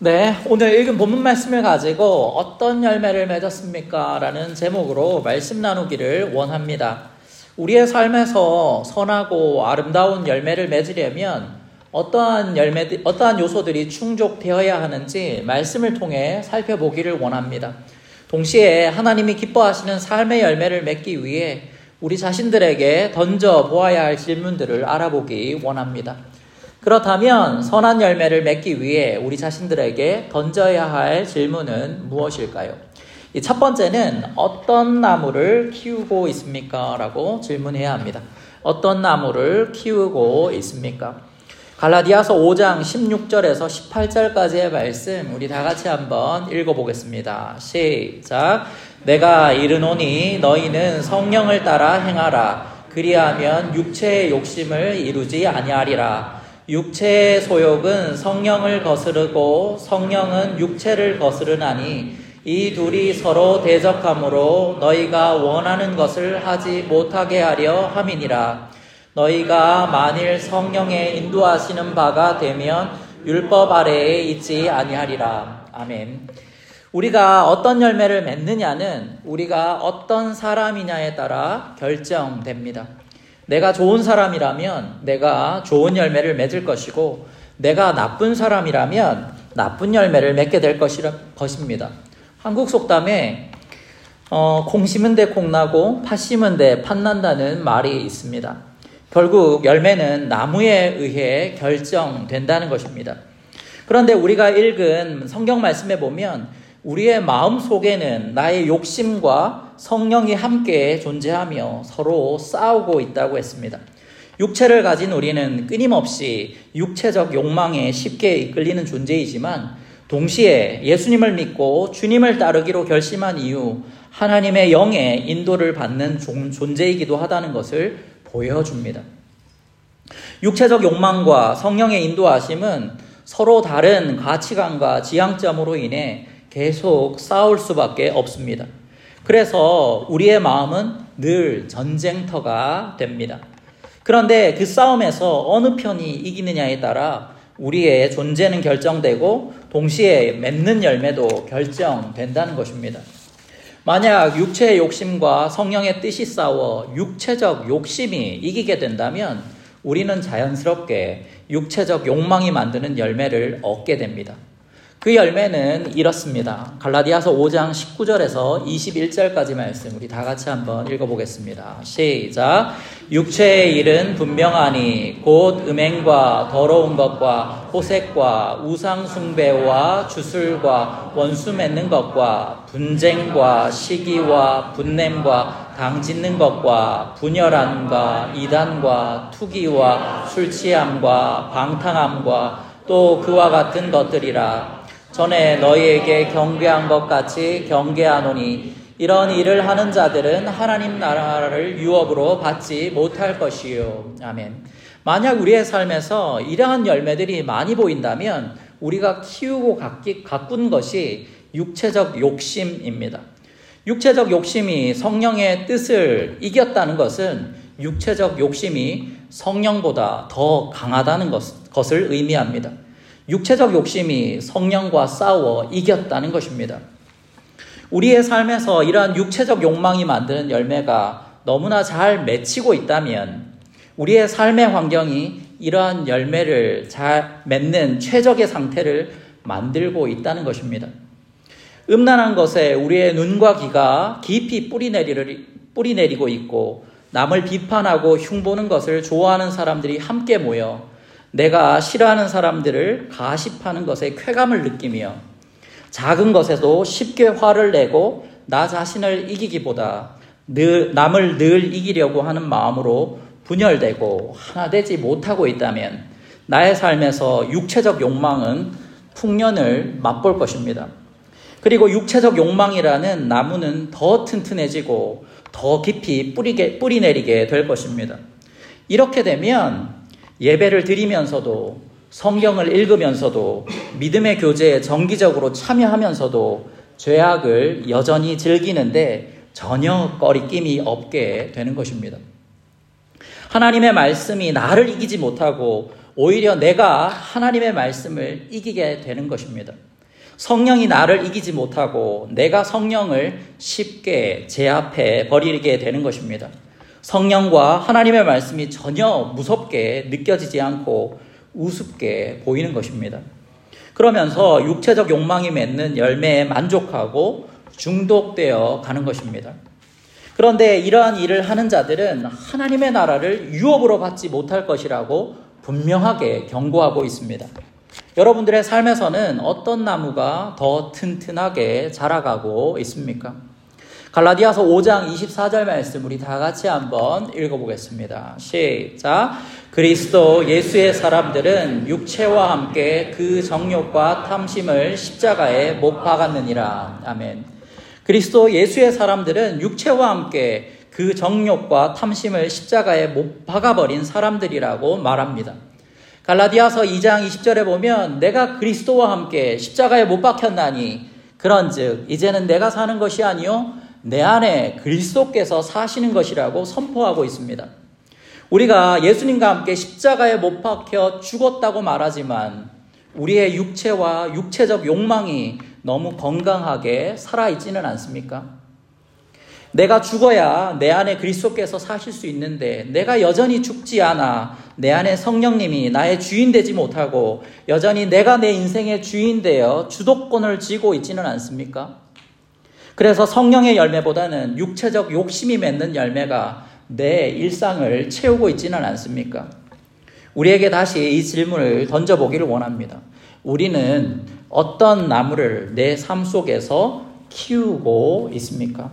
네, 오늘 읽은 본문 말씀을 가지고 어떤 열매를 맺었습니까? 라는 제목으로 말씀 나누기를 원합니다. 우리의 삶에서 선하고 아름다운 열매를 맺으려면 어떠한 요소들이 충족되어야 하는지 말씀을 통해 살펴보기를 원합니다. 동시에 하나님이 기뻐하시는 삶의 열매를 맺기 위해 우리 자신들에게 던져보아야 할 질문들을 알아보기 원합니다. 그렇다면 선한 열매를 맺기 위해 우리 자신들에게 던져야 할 질문은 무엇일까요? 첫 번째는 어떤 나무를 키우고 있습니까? 라고 질문해야 합니다. 어떤 나무를 키우고 있습니까? 갈라디아서 5장 16절에서 18절까지의 말씀 우리 다 같이 한번 읽어보겠습니다. 시작. 내가 이르노니 너희는 성령을 따라 행하라. 그리하면 육체의 욕심을 이루지 아니하리라. 육체의 소욕은 성령을 거스르고 성령은 육체를 거스르나니 이 둘이 서로 대적하므로 너희가 원하는 것을 하지 못하게 하려 함이니라. 너희가 만일 성령의 인도하시는 바가 되면 율법 아래에 있지 아니하리라. 아멘. 우리가 어떤 열매를 맺느냐는 우리가 어떤 사람이냐에 따라 결정됩니다. 내가 좋은 사람이라면 내가 좋은 열매를 맺을 것이고 내가 나쁜 사람이라면 나쁜 열매를 맺게 될 것입니다. 한국 속담에 콩 심은 데 콩 나고 팥 심은 데 팥 난다는 말이 있습니다. 결국 열매는 나무에 의해 결정된다는 것입니다. 그런데 우리가 읽은 성경 말씀에 보면 우리의 마음 속에는 나의 욕심과 성령이 함께 존재하며 서로 싸우고 있다고 했습니다. 육체를 가진 우리는 끊임없이 육체적 욕망에 쉽게 이끌리는 존재이지만 동시에 예수님을 믿고 주님을 따르기로 결심한 이후 하나님의 영의 인도를 받는 존재이기도 하다는 것을 보여줍니다. 육체적 욕망과 성령의 인도하심은 서로 다른 가치관과 지향점으로 인해 계속 싸울 수밖에 없습니다. 그래서 우리의 마음은 늘 전쟁터가 됩니다. 그런데 그 싸움에서 어느 편이 이기느냐에 따라 우리의 존재는 결정되고 동시에 맺는 열매도 결정된다는 것입니다. 만약 육체의 욕심과 성령의 뜻이 싸워 육체적 욕심이 이기게 된다면 우리는 자연스럽게 육체적 욕망이 만드는 열매를 얻게 됩니다. 그 열매는 이렇습니다. 갈라디아서 5장 19절에서 21절까지 말씀 우리 다 같이 한번 읽어보겠습니다. 시작. 육체의 일은 분명하니 곧 음행과 더러운 것과 호색과 우상 숭배와 주술과 원수 맺는 것과 분쟁과 시기와 분냄과 당짓는 것과 분열함과 이단과 투기와 술취함과 방탕함과 또 그와 같은 것들이라. 전에 너희에게 경계한 것 같이 경계하노니 이런 일을 하는 자들은 하나님 나라를 유업으로 받지 못할 것이요. 아멘. 만약 우리의 삶에서 이러한 열매들이 많이 보인다면 우리가 키우고 가꾼 것이 육체적 욕심입니다. 육체적 욕심이 성령의 뜻을 이겼다는 것은 육체적 욕심이 성령보다 더 강하다는 것을 의미합니다. 육체적 욕심이 성령과 싸워 이겼다는 것입니다. 우리의 삶에서 이러한 육체적 욕망이 만드는 열매가 너무나 잘 맺히고 있다면 우리의 삶의 환경이 이러한 열매를 잘 맺는 최적의 상태를 만들고 있다는 것입니다. 음란한 것에 우리의 눈과 귀가 깊이 뿌리내리고 있고 남을 비판하고 흉보는 것을 좋아하는 사람들이 함께 모여 내가 싫어하는 사람들을 가십하는 것에 쾌감을 느끼며 작은 것에도 쉽게 화를 내고 나 자신을 이기기보다 남을 늘 이기려고 하는 마음으로 분열되고 하나 되지 못하고 있다면 나의 삶에서 육체적 욕망은 풍년을 맛볼 것입니다. 그리고 육체적 욕망이라는 나무는 더 튼튼해지고 더 깊이 뿌리내리게 될 것입니다. 이렇게 되면 예배를 드리면서도 성경을 읽으면서도 믿음의 교제에 정기적으로 참여하면서도 죄악을 여전히 즐기는데 전혀 꺼리낌이 없게 되는 것입니다. 하나님의 말씀이 나를 이기지 못하고 오히려 내가 하나님의 말씀을 이기게 되는 것입니다. 성령이 나를 이기지 못하고 내가 성령을 쉽게 제압해 버리게 되는 것입니다. 성령과 하나님의 말씀이 전혀 무섭게 느껴지지 않고 우습게 보이는 것입니다. 그러면서 육체적 욕망이 맺는 열매에 만족하고 중독되어 가는 것입니다. 그런데 이러한 일을 하는 자들은 하나님의 나라를 유업으로 받지 못할 것이라고 분명하게 경고하고 있습니다. 여러분들의 삶에서는 어떤 나무가 더 튼튼하게 자라가고 있습니까? 갈라디아서 5장 24절 말씀 우리 다 같이 한번 읽어보겠습니다. 시작. 그리스도 예수의 사람들은 육체와 함께 그 정욕과 탐심을 십자가에 못 박았느니라. 아멘. 그리스도 예수의 사람들은 육체와 함께 그 정욕과 탐심을 십자가에 못 박아버린 사람들이라고 말합니다. 갈라디아서 2장 20절에 보면 내가 그리스도와 함께 십자가에 못 박혔나니 그런즉 이제는 내가 사는 것이 아니요 내 안에 그리스도께서 사시는 것이라고 선포하고 있습니다. 우리가 예수님과 함께 십자가에 못 박혀 죽었다고 말하지만 우리의 육체와 육체적 욕망이 너무 건강하게 살아있지는 않습니까? 내가 죽어야 내 안에 그리스도께서 사실 수 있는데 내가 여전히 죽지 않아 내 안에 성령님이 나의 주인 되지 못하고 여전히 내가 내 인생의 주인 되어 주도권을 쥐고 있지는 않습니까? 그래서 성령의 열매보다는 육체적 욕심이 맺는 열매가 내 일상을 채우고 있지는 않습니까? 우리에게 다시 이 질문을 던져보기를 원합니다. 우리는 어떤 나무를 내 삶 속에서 키우고 있습니까?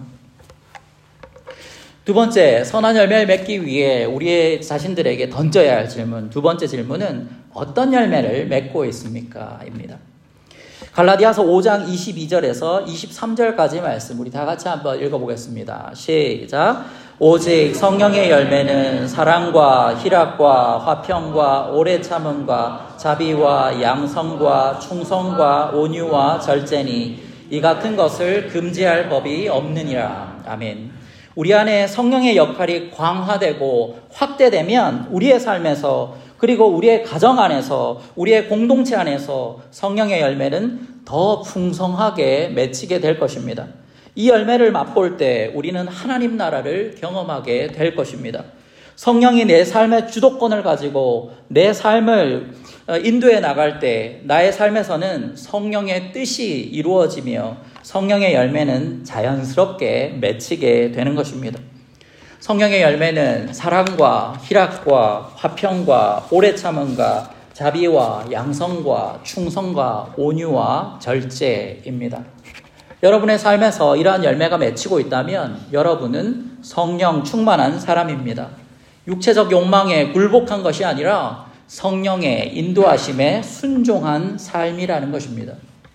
두 번째, 선한 열매를 맺기 위해 우리의 자신들에게 던져야 할 질문, 두 번째 질문은 어떤 열매를 맺고 있습니까? 입니다. 갈라디아서 5장 22절에서 23절까지 말씀 우리 다 같이 한번 읽어보겠습니다. 시작. 오직 성령의 열매는 사랑과 희락과 화평과 오래 참음과 자비와 양성과 충성과 온유와 절제니 이 같은 것을 금지할 법이 없느니라. 아멘. 우리 안에 성령의 역할이 강화되고 확대되면 우리의 삶에서 그리고 우리의 가정 안에서 우리의 공동체 안에서 성령의 열매는 더 풍성하게 맺히게 될 것입니다. 이 열매를 맛볼 때 우리는 하나님 나라를 경험하게 될 것입니다. 성령이 내 삶의 주도권을 가지고 내 삶을 인도해 나갈 때 나의 삶에서는 성령의 뜻이 이루어지며 성령의 열매는 자연스럽게 맺히게 되는 것입니다. 성령의 열매는 사랑과 희락과 화평과 오래 참음과 자비와 양성과 충성과 온유와 절제입니다. 여러분의 삶에서 이러한 열매가 맺히고 있다면 여러분은 성령 충만한 사람입니다. 육체적 욕망에 굴복한 것이 아니라 성령의 인도하심에 순종한 삶이라는 것입니다.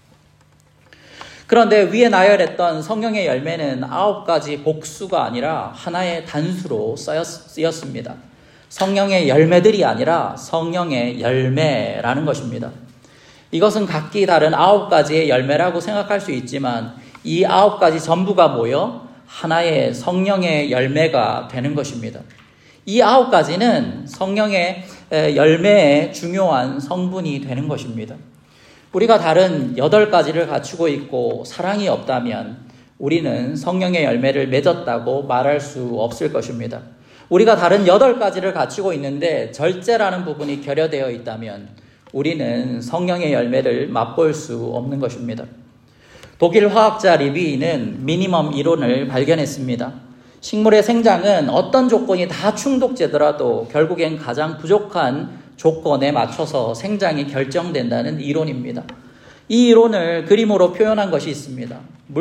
그런데 위에 나열했던 성령의 열매는 9가지 복수가 아니라 하나의 단수로 쓰였습니다. 성령의 열매들이 아니라 성령의 열매라는 것입니다. 이것은 각기 다른 9가지의 열매라고 생각할 수 있지만 이 9가지 전부가 모여 하나의 성령의 열매가 되는 것입니다. 이 9가지는 성령의 열매의 중요한 성분이 되는 것입니다. 우리가 다른 8가지를 갖추고 있고 사랑이 없다면 우리는 성령의 열매를 맺었다고 말할 수 없을 것입니다. 우리가 다른 8가지를 갖추고 있는데 절제라는 부분이 결여되어 있다면 우리는 성령의 열매를 맛볼 수 없는 것입니다. 독일 화학자 리비는 미니멈 이론을 발견했습니다. 식물의 생장은 어떤 조건이 다 충족되더라도 결국엔 가장 부족한 조건에 맞춰서 생장이 결정된다는 이론입니다. 이 이론을 그림으로 표현한 것이 있습니다.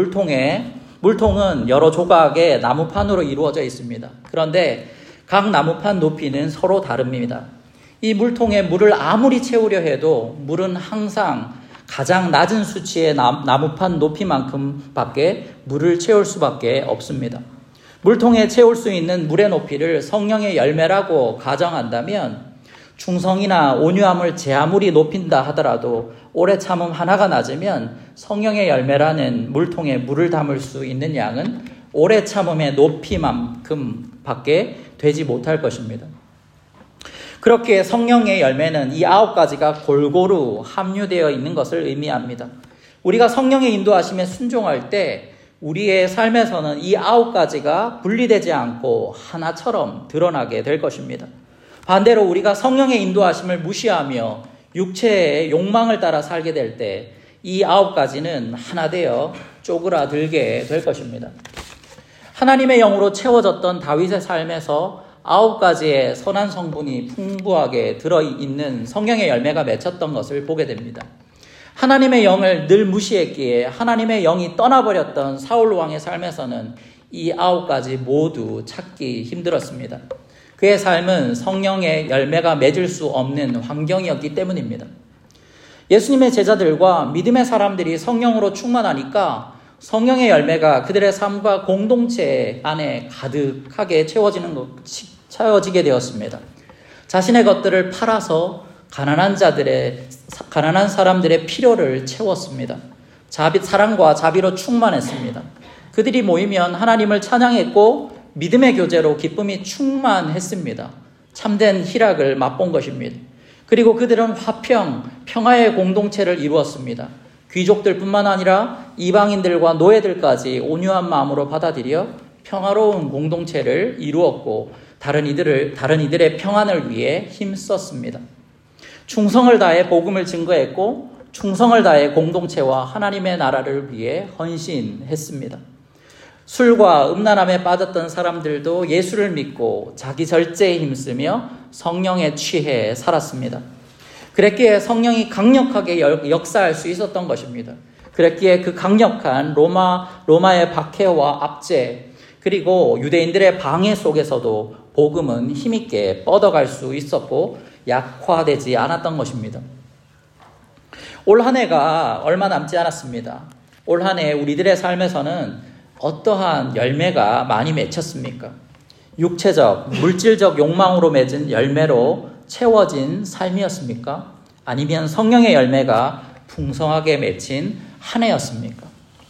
물통은 여러 조각의 나무판으로 이루어져 있습니다. 그런데 각 나무판 높이는 서로 다릅니다. 이 물통에 물을 아무리 채우려 해도 물은 항상 가장 낮은 수치의 나무판 높이만큼밖에 물을 채울 수밖에 없습니다. 물통에 채울 수 있는 물의 높이를 성령의 열매라고 가정한다면 충성이나 온유함을 제 아무리 높인다 하더라도 오래 참음 하나가 낮으면 성령의 열매라는 물통에 물을 담을 수 있는 양은 오래 참음의 높이만큼밖에 되지 못할 것입니다. 그렇게 성령의 열매는 이 9가지가 골고루 함유되어 있는 것을 의미합니다. 우리가 성령의 인도하심에 순종할 때 우리의 삶에서는 이 9가지가 분리되지 않고 하나처럼 드러나게 될 것입니다. 반대로 우리가 성령의 인도하심을 무시하며 육체의 욕망을 따라 살게 될 때 이 9가지는 하나 되어 쪼그라들게 될 것입니다. 하나님의 영으로 채워졌던 다윗의 삶에서 9가지의 선한 성분이 풍부하게 들어있는 성령의 열매가 맺혔던 것을 보게 됩니다. 하나님의 영을 늘 무시했기에 하나님의 영이 떠나버렸던 사울 왕의 삶에서는 이 9가지 모두 찾기 힘들었습니다. 그의 삶은 성령의 열매가 맺을 수 없는 환경이었기 때문입니다. 예수님의 제자들과 믿음의 사람들이 성령으로 충만하니까 성령의 열매가 그들의 삶과 공동체 안에 가득하게 채워지게 되었습니다. 자신의 것들을 팔아서 가난한 사람들의 필요를 채웠습니다. 사랑과 자비로 충만했습니다. 그들이 모이면 하나님을 찬양했고 믿음의 교제로 기쁨이 충만했습니다. 참된 희락을 맛본 것입니다. 그리고 그들은 평화의 공동체를 이루었습니다. 귀족들뿐만 아니라 이방인들과 노예들까지 온유한 마음으로 받아들여 평화로운 공동체를 이루었고 다른 이들의 평안을 위해 힘썼습니다. 충성을 다해 복음을 증거했고 충성을 다해 공동체와 하나님의 나라를 위해 헌신했습니다. 술과 음란함에 빠졌던 사람들도 예수를 믿고 자기 절제에 힘쓰며 성령에 취해 살았습니다. 그랬기에 성령이 강력하게 역사할 수 있었던 것입니다. 그랬기에 그 강력한 로마의 박해와 압제 그리고 유대인들의 방해 속에서도 복음은 힘있게 뻗어갈 수 있었고 약화되지 않았던 것입니다. 올 한 해가 얼마 남지 않았습니다. 올 한 해 우리들의 삶에서는 어떠한 열매가 많이 맺혔습니까? 육체적, 물질적 욕망으로 맺은 열매로 채워진 삶이었습니까? 아니면 성령의 열매가 풍성하게 맺힌 한 해였습니까?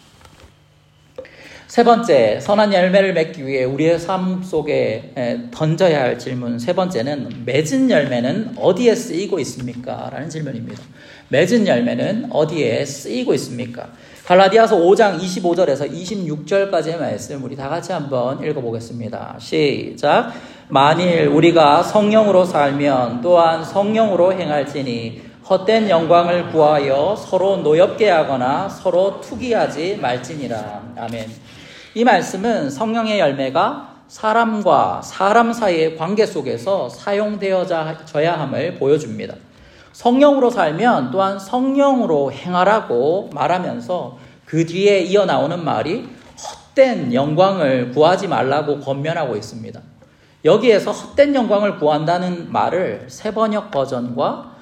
세 번째, 선한 열매를 맺기 위해 우리의 삶 속에 던져야 할 질문 세 번째는 맺은 열매는 어디에 쓰이고 있습니까? 라는 질문입니다. 맺은 열매는 어디에 쓰이고 있습니까? 갈라디아서 5장 25절에서 26절까지의 말씀 우리 다 같이 한번 읽어보겠습니다. 시작. 만일 우리가 성령으로 살면 또한 성령으로 행할지니 헛된 영광을 구하여 서로 노엽게 하거나 서로 투기하지 말지니라. 아멘. 이 말씀은 성령의 열매가 사람과 사람 사이의 관계 속에서 사용되어져야 함을 보여줍니다. 성령으로 살면 또한 성령으로 행하라고 말하면서 그 뒤에 이어나오는 말이 헛된 영광을 구하지 말라고 권면하고 있습니다. 여기에서 헛된 영광을 구한다는 말을 새번역 버전과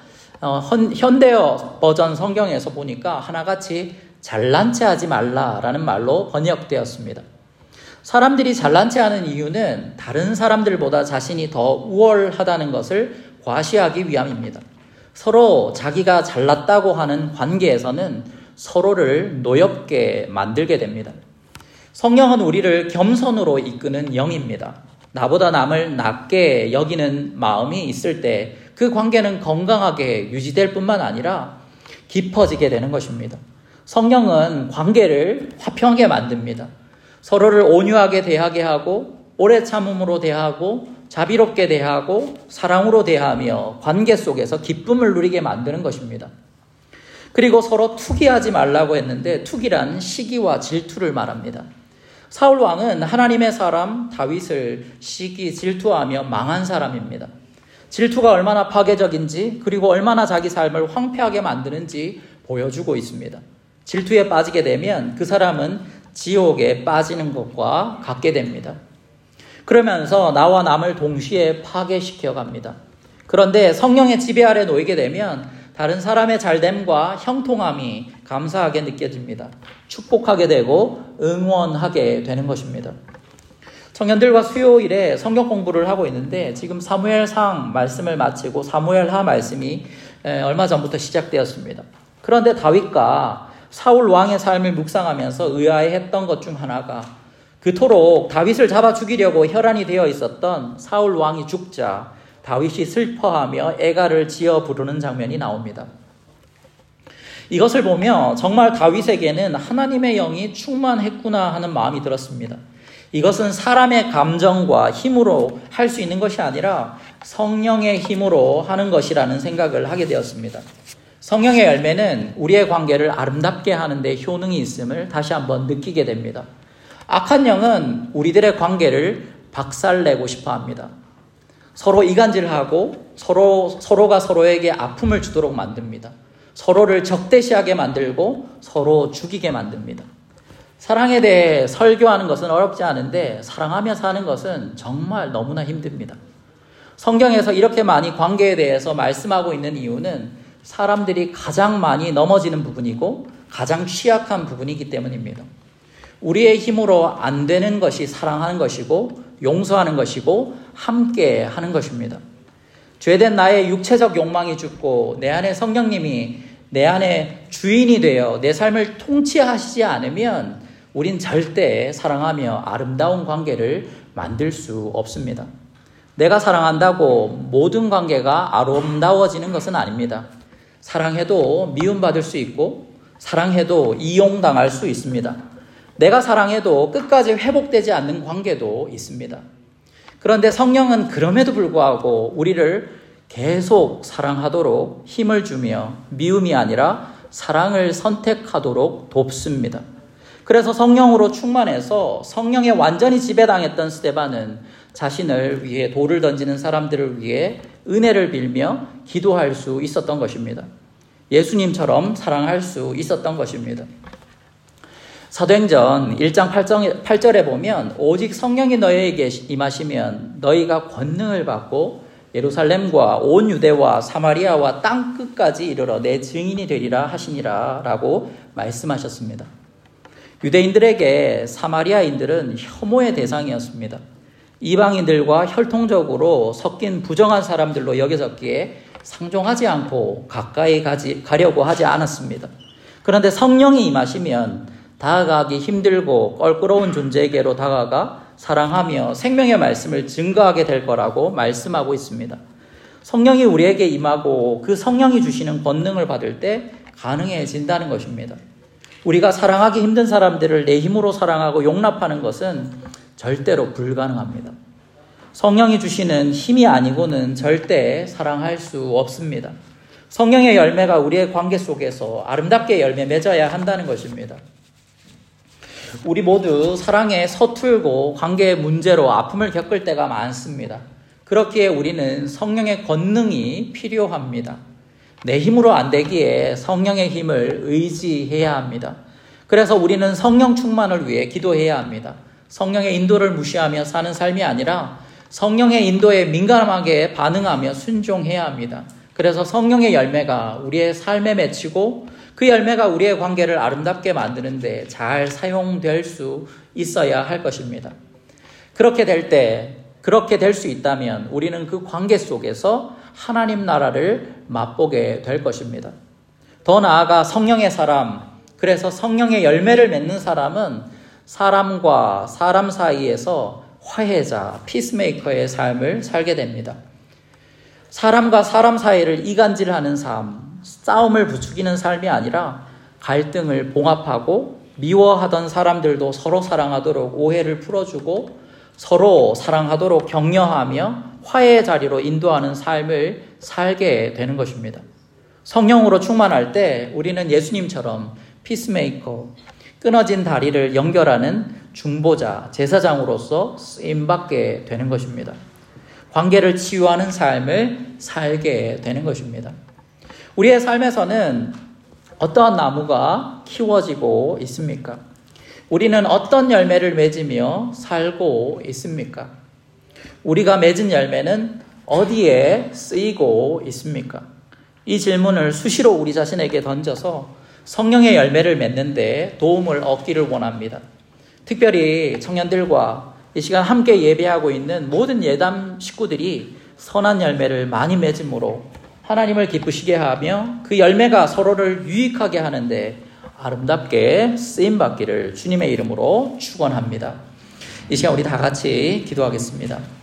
현대어 버전 성경에서 보니까 하나같이 잘난 체 하지 말라라는 말로 번역되었습니다. 사람들이 잘난 체 하는 이유는 다른 사람들보다 자신이 더 우월하다는 것을 과시하기 위함입니다. 서로 자기가 잘났다고 하는 관계에서는 서로를 노엽게 만들게 됩니다. 성령은 우리를 겸손으로 이끄는 영입니다. 나보다 남을 낮게 여기는 마음이 있을 때 그 관계는 건강하게 유지될 뿐만 아니라 깊어지게 되는 것입니다. 성령은 관계를 화평하게 만듭니다. 서로를 온유하게 대하게 하고 오래 참음으로 대하고 자비롭게 대하고 사랑으로 대하며 관계 속에서 기쁨을 누리게 만드는 것입니다. 그리고 서로 투기하지 말라고 했는데 투기란 시기와 질투를 말합니다. 사울 왕은 하나님의 사람 다윗을 시기 질투하며 망한 사람입니다. 질투가 얼마나 파괴적인지 그리고 얼마나 자기 삶을 황폐하게 만드는지 보여주고 있습니다. 질투에 빠지게 되면 그 사람은 지옥에 빠지는 것과 같게 됩니다. 그러면서 나와 남을 동시에 파괴시켜 갑니다. 그런데 성령의 지배 아래 놓이게 되면 다른 사람의 잘됨과 형통함이 감사하게 느껴집니다. 축복하게 되고 응원하게 되는 것입니다. 청년들과 수요일에 성경 공부를 하고 있는데 지금 사무엘상 말씀을 마치고 사무엘하 말씀이 얼마 전부터 시작되었습니다. 그런데 다윗과 사울 왕의 삶을 묵상하면서 의아해했던 것 중 하나가 그토록 다윗을 잡아 죽이려고 혈안이 되어 있었던 사울 왕이 죽자 다윗이 슬퍼하며 애가를 지어 부르는 장면이 나옵니다. 이것을 보며 정말 다윗에게는 하나님의 영이 충만했구나 하는 마음이 들었습니다. 이것은 사람의 감정과 힘으로 할 수 있는 것이 아니라 성령의 힘으로 하는 것이라는 생각을 하게 되었습니다. 성령의 열매는 우리의 관계를 아름답게 하는 데 효능이 있음을 다시 한번 느끼게 됩니다. 악한 영은 우리들의 관계를 박살내고 싶어 합니다. 서로 이간질하고 서로가 서로에게 아픔을 주도록 만듭니다. 서로를 적대시하게 만들고 서로 죽이게 만듭니다. 사랑에 대해 설교하는 것은 어렵지 않은데 사랑하며 사는 것은 정말 너무나 힘듭니다. 성경에서 이렇게 많이 관계에 대해서 말씀하고 있는 이유는 사람들이 가장 많이 넘어지는 부분이고 가장 취약한 부분이기 때문입니다. 우리의 힘으로 안 되는 것이 사랑하는 것이고 용서하는 것이고 함께 하는 것입니다. 죄된 나의 육체적 욕망이 죽고 내 안에 성령님이 내 안에 주인이 되어 내 삶을 통치하시지 않으면 우린 절대 사랑하며 아름다운 관계를 만들 수 없습니다. 내가 사랑한다고 모든 관계가 아름다워지는 것은 아닙니다. 사랑해도 미움받을 수 있고 사랑해도 이용당할 수 있습니다. 내가 사랑해도 끝까지 회복되지 않는 관계도 있습니다. 그런데 성령은 그럼에도 불구하고 우리를 계속 사랑하도록 힘을 주며 미움이 아니라 사랑을 선택하도록 돕습니다. 그래서 성령으로 충만해서 성령에 완전히 지배당했던 스데반은 자신을 위해 돌을 던지는 사람들을 위해 은혜를 빌며 기도할 수 있었던 것입니다. 예수님처럼 사랑할 수 있었던 것입니다. 사도행전 1장 8절에 보면 오직 성령이 너희에게 임하시면 너희가 권능을 받고 예루살렘과 온 유대와 사마리아와 땅 끝까지 이르러 내 증인이 되리라 하시니라 라고 말씀하셨습니다. 유대인들에게 사마리아인들은 혐오의 대상이었습니다. 이방인들과 혈통적으로 섞인 부정한 사람들로 여겨졌기에 상종하지 않고 가까이 가려고 하지 않았습니다. 그런데 성령이 임하시면 다가가기 힘들고 껄끄러운 존재에게로 다가가 사랑하며 생명의 말씀을 증거하게 될 거라고 말씀하고 있습니다. 성령이 우리에게 임하고 그 성령이 주시는 권능을 받을 때 가능해진다는 것입니다. 우리가 사랑하기 힘든 사람들을 내 힘으로 사랑하고 용납하는 것은 절대로 불가능합니다. 성령이 주시는 힘이 아니고는 절대 사랑할 수 없습니다. 성령의 열매가 우리의 관계 속에서 아름답게 열매 맺어야 한다는 것입니다. 우리 모두 사랑에 서툴고 관계의 문제로 아픔을 겪을 때가 많습니다. 그렇기에 우리는 성령의 권능이 필요합니다. 내 힘으로 안 되기에 성령의 힘을 의지해야 합니다. 그래서 우리는 성령 충만을 위해 기도해야 합니다. 성령의 인도를 무시하며 사는 삶이 아니라 성령의 인도에 민감하게 반응하며 순종해야 합니다. 그래서 성령의 열매가 우리의 삶에 맺히고 그 열매가 우리의 관계를 아름답게 만드는데 잘 사용될 수 있어야 할 것입니다. 그렇게 될 수 있다면 우리는 그 관계 속에서 하나님 나라를 맛보게 될 것입니다. 더 나아가 성령의 사람, 그래서 성령의 열매를 맺는 사람은 사람과 사람 사이에서 화해자, 피스메이커의 삶을 살게 됩니다. 사람과 사람 사이를 이간질하는 삶, 싸움을 부추기는 삶이 아니라 갈등을 봉합하고 미워하던 사람들도 서로 사랑하도록 오해를 풀어주고 서로 사랑하도록 격려하며 화해의 자리로 인도하는 삶을 살게 되는 것입니다. 성령으로 충만할 때 우리는 예수님처럼 피스메이커, 끊어진 다리를 연결하는 중보자, 제사장으로서 쓰임받게 되는 것입니다. 관계를 치유하는 삶을 살게 되는 것입니다. 우리의 삶에서는 어떠한 나무가 키워지고 있습니까? 우리는 어떤 열매를 맺으며 살고 있습니까? 우리가 맺은 열매는 어디에 쓰이고 있습니까? 이 질문을 수시로 우리 자신에게 던져서 성령의 열매를 맺는 데 도움을 얻기를 원합니다. 특별히 청년들과 이 시간 함께 예배하고 있는 모든 예담 식구들이 선한 열매를 많이 맺음으로 하나님을 기쁘시게 하며 그 열매가 서로를 유익하게 하는데 아름답게 쓰임받기를 주님의 이름으로 축원합니다. 이 시간 우리 다 같이 기도하겠습니다.